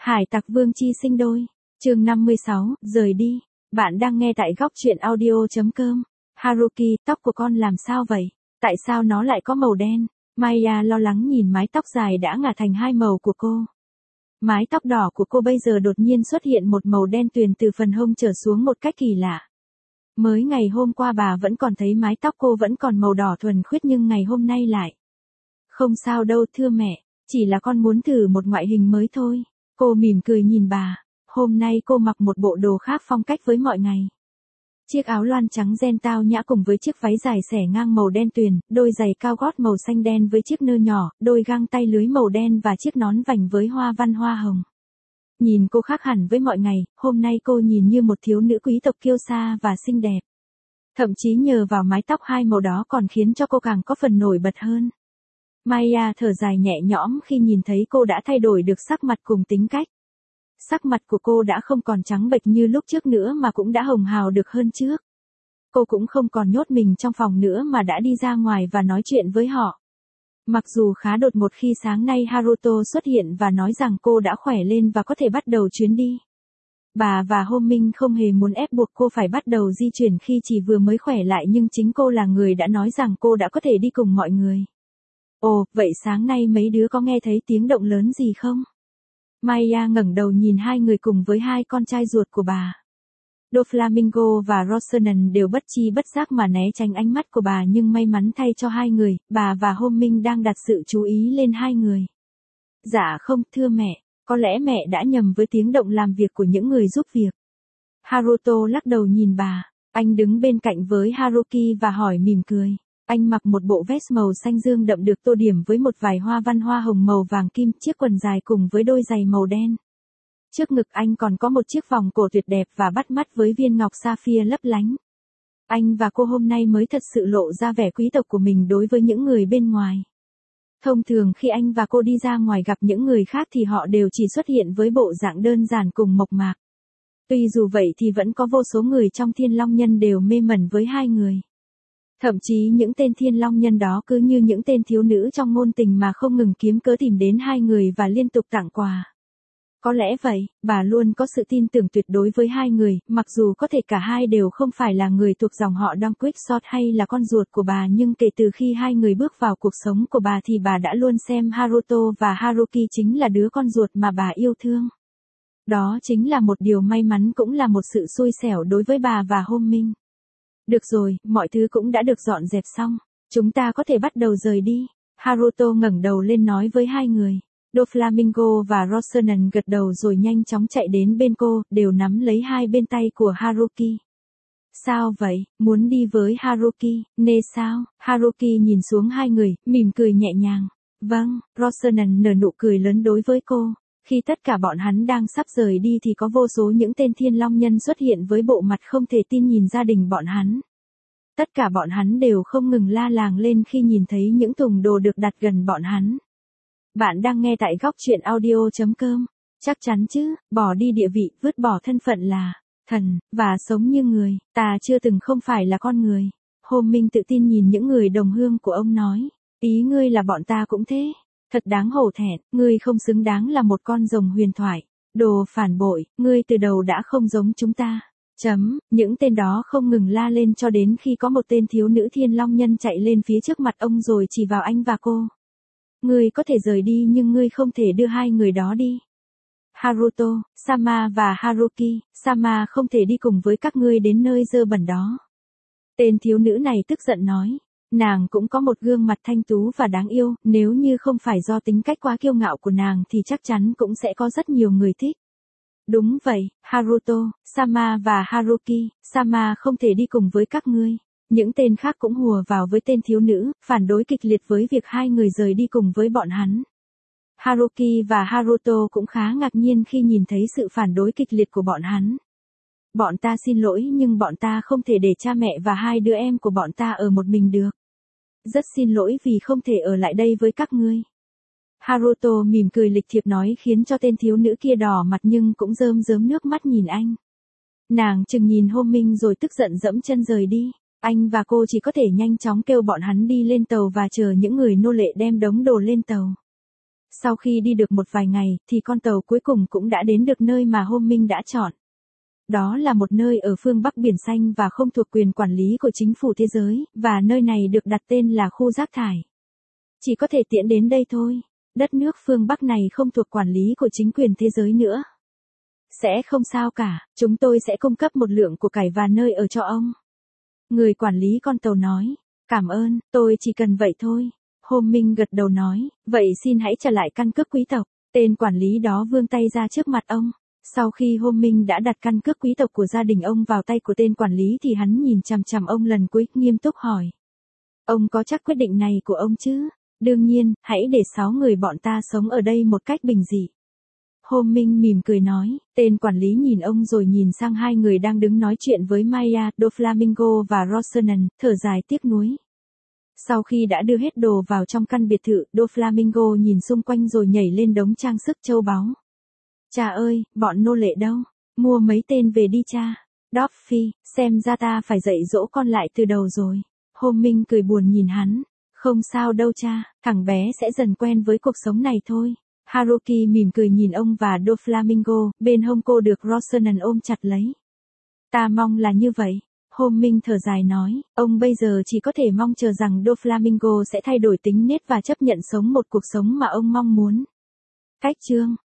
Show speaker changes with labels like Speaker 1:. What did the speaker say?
Speaker 1: Hải tặc Vương Chi sinh đôi. Chương 56, rời đi. Bạn đang nghe tại góc truyện audio.com. Haruki, tóc của con làm sao vậy? Tại sao nó lại có màu đen? Maya lo lắng nhìn mái tóc dài đã ngả thành hai màu của cô. Mái tóc đỏ của cô bây giờ đột nhiên xuất hiện một màu đen tuyền từ phần hông trở xuống một cách kỳ lạ. Mới ngày hôm qua bà vẫn còn thấy mái tóc cô vẫn còn màu đỏ thuần khiết nhưng ngày hôm nay lại. Không sao đâu thưa mẹ, chỉ là con muốn thử một ngoại hình mới thôi. Cô mỉm cười nhìn bà. Hôm nay cô mặc một bộ đồ khác phong cách với mọi ngày. Chiếc áo loan trắng ren tao nhã cùng với chiếc váy dài xẻ ngang màu đen tuyền, đôi giày cao gót màu xanh đen với chiếc nơ nhỏ, đôi găng tay lưới màu đen và chiếc nón vành với hoa văn hoa hồng. Nhìn cô khác hẳn với mọi ngày, hôm nay cô nhìn như một thiếu nữ quý tộc kiêu sa và xinh đẹp. Thậm chí nhờ vào mái tóc hai màu đó còn khiến cho cô càng có phần nổi bật hơn. Maya thở dài nhẹ nhõm khi nhìn thấy cô đã thay đổi được sắc mặt cùng tính cách. Sắc mặt của cô đã không còn trắng bệch như lúc trước nữa mà cũng đã hồng hào được hơn trước. Cô cũng không còn nhốt mình trong phòng nữa mà đã đi ra ngoài và nói chuyện với họ. Mặc dù khá đột ngột khi sáng nay Haruto xuất hiện và nói rằng cô đã khỏe lên và có thể bắt đầu chuyến đi. Bà và Homing không hề muốn ép buộc cô phải bắt đầu di chuyển khi chỉ vừa mới khỏe lại nhưng chính cô là người đã nói rằng cô đã có thể đi cùng mọi người. Ồ, vậy sáng nay mấy đứa có nghe thấy tiếng động lớn gì không? Maya ngẩng đầu nhìn hai người cùng với hai con trai ruột của bà. Doflamingo và Rosanen đều bất chi bất giác mà né tránh ánh mắt của bà nhưng may mắn thay cho hai người, bà và Homing đang đặt sự chú ý lên hai người. Dạ không, thưa mẹ, có lẽ mẹ đã nhầm với tiếng động làm việc của những người giúp việc. Haruto lắc đầu nhìn bà, anh đứng bên cạnh với Haruki và hỏi mỉm cười. Anh mặc một bộ vest màu xanh dương đậm được tô điểm với một vài hoa văn hoa hồng màu vàng kim, chiếc quần dài cùng với đôi giày màu đen. Trước ngực anh còn có một chiếc vòng cổ tuyệt đẹp và bắt mắt với viên ngọc sapphire lấp lánh. Anh và cô hôm nay mới thật sự lộ ra vẻ quý tộc của mình đối với những người bên ngoài. Thông thường khi anh và cô đi ra ngoài gặp những người khác thì họ đều chỉ xuất hiện với bộ dạng đơn giản cùng mộc mạc. Tuy dù vậy thì vẫn có vô số người trong Thiên Long Nhân đều mê mẩn với hai người. Thậm chí những tên Thiên Long Nhân đó cứ như những tên thiếu nữ trong ngôn tình mà không ngừng kiếm cớ tìm đến hai người và liên tục tặng quà. Có lẽ vậy, bà luôn có sự tin tưởng tuyệt đối với hai người, mặc dù có thể cả hai đều không phải là người thuộc dòng họ Dong Quixote hay là con ruột của bà nhưng kể từ khi hai người bước vào cuộc sống của bà thì bà đã luôn xem Haruto và Haruki chính là đứa con ruột mà bà yêu thương. Đó chính là một điều may mắn cũng là một sự xui xẻo đối với bà và Homing. Được rồi, mọi thứ cũng đã được dọn dẹp xong. Chúng ta có thể bắt đầu rời đi. Haruto ngẩng đầu lên nói với hai người. Doflamingo và Rosanen gật đầu rồi nhanh chóng chạy đến bên cô, đều nắm lấy hai bên tay của Haruki. Sao vậy, muốn đi với Haruki, nè sao? Haruki nhìn xuống hai người, mỉm cười nhẹ nhàng. Vâng, Rosanen nở nụ cười lớn đối với cô. Khi tất cả bọn hắn đang sắp rời đi thì có vô số những tên Thiên Long Nhân xuất hiện với bộ mặt không thể tin nhìn gia đình bọn hắn. Tất cả bọn hắn đều không ngừng la làng lên khi nhìn thấy những thùng đồ được đặt gần bọn hắn. Bạn đang nghe tại góc truyện audio.com. Chắc chắn chứ, bỏ đi địa vị, vứt bỏ thân phận là thần, và sống như người, ta chưa từng không phải là con người. Homing tự tin nhìn những người đồng hương của ông nói, ý ngươi là bọn ta cũng thế. Thật đáng hổ thẹn, ngươi không xứng đáng là một con rồng huyền thoại. Đồ phản bội, ngươi từ đầu đã không giống chúng ta. Những tên đó không ngừng la lên cho đến khi có một tên thiếu nữ Thiên Long Nhân chạy lên phía trước mặt ông rồi chỉ vào anh và cô. Ngươi có thể rời đi nhưng ngươi không thể đưa hai người đó đi. Haruto, Sama và Haruki, Sama không thể đi cùng với các ngươi đến nơi dơ bẩn đó. Tên thiếu nữ này tức giận nói. Nàng cũng có một gương mặt thanh tú và đáng yêu, nếu như không phải do tính cách quá kiêu ngạo của nàng thì chắc chắn cũng sẽ có rất nhiều người thích. Đúng vậy, Haruto, Sama và Haruki, Sama không thể đi cùng với các ngươi. Những tên khác cũng hùa vào với tên thiếu nữ, phản đối kịch liệt với việc hai người rời đi cùng với bọn hắn. Haruki và Haruto cũng khá ngạc nhiên khi nhìn thấy sự phản đối kịch liệt của bọn hắn. Bọn ta xin lỗi nhưng bọn ta không thể để cha mẹ và hai đứa em của bọn ta ở một mình được. Rất xin lỗi vì không thể ở lại đây với các ngươi. Haruto mỉm cười lịch thiệp nói khiến cho tên thiếu nữ kia đỏ mặt nhưng cũng rơm rớm nước mắt nhìn anh. Nàng chừng nhìn Homing rồi tức giận dẫm chân rời đi. Anh và cô chỉ có thể nhanh chóng kêu bọn hắn đi lên tàu và chờ những người nô lệ đem đống đồ lên tàu. Sau khi đi được một vài ngày, thì con tàu cuối cùng cũng đã đến được nơi mà Hôm Minh đã chọn. Đó là một nơi ở phương Bắc Biển Xanh và không thuộc quyền quản lý của chính phủ thế giới, và nơi này được đặt tên là khu rác thải. Chỉ có thể tiễn đến đây thôi. Đất nước phương Bắc này không thuộc quản lý của chính quyền thế giới nữa. Sẽ không sao cả, chúng tôi sẽ cung cấp một lượng của cải và nơi ở cho ông. Người quản lý con tàu nói, cảm ơn, tôi chỉ cần vậy thôi. Hôm Minh gật đầu nói, vậy xin hãy trả lại căn cước quý tộc. Tên quản lý đó vươn tay ra trước mặt ông. Sau khi Hôm Minh đã đặt căn cước quý tộc của gia đình ông vào tay của tên quản lý thì hắn nhìn chằm chằm ông lần cuối, nghiêm túc hỏi. Ông có chắc quyết định này của ông chứ? Đương nhiên, hãy để 6 người bọn ta sống ở đây một cách bình dị. Hôm Minh mỉm cười nói, tên quản lý nhìn ông rồi nhìn sang 2 người đang đứng nói chuyện với Maya, Doflamingo và Rosanna, thở dài tiếc nuối. Sau khi đã đưa hết đồ vào trong căn biệt thự, Doflamingo nhìn xung quanh rồi nhảy lên đống trang sức châu báu. Cha ơi, bọn nô lệ đâu? Mua mấy tên về đi cha. Dorothy, xem ra ta phải dạy dỗ con lại từ đầu rồi. Hôm Minh cười buồn nhìn hắn. Không sao đâu cha, thằng bé sẽ dần quen với cuộc sống này thôi. Haruki mỉm cười nhìn ông và Doflamingo, bên hông cô được Rosanna ôm chặt lấy. Ta mong là như vậy. Hôm Minh thở dài nói, ông bây giờ chỉ có thể mong chờ rằng Doflamingo sẽ thay đổi tính nết và chấp nhận sống một cuộc sống mà ông mong muốn. Cách chương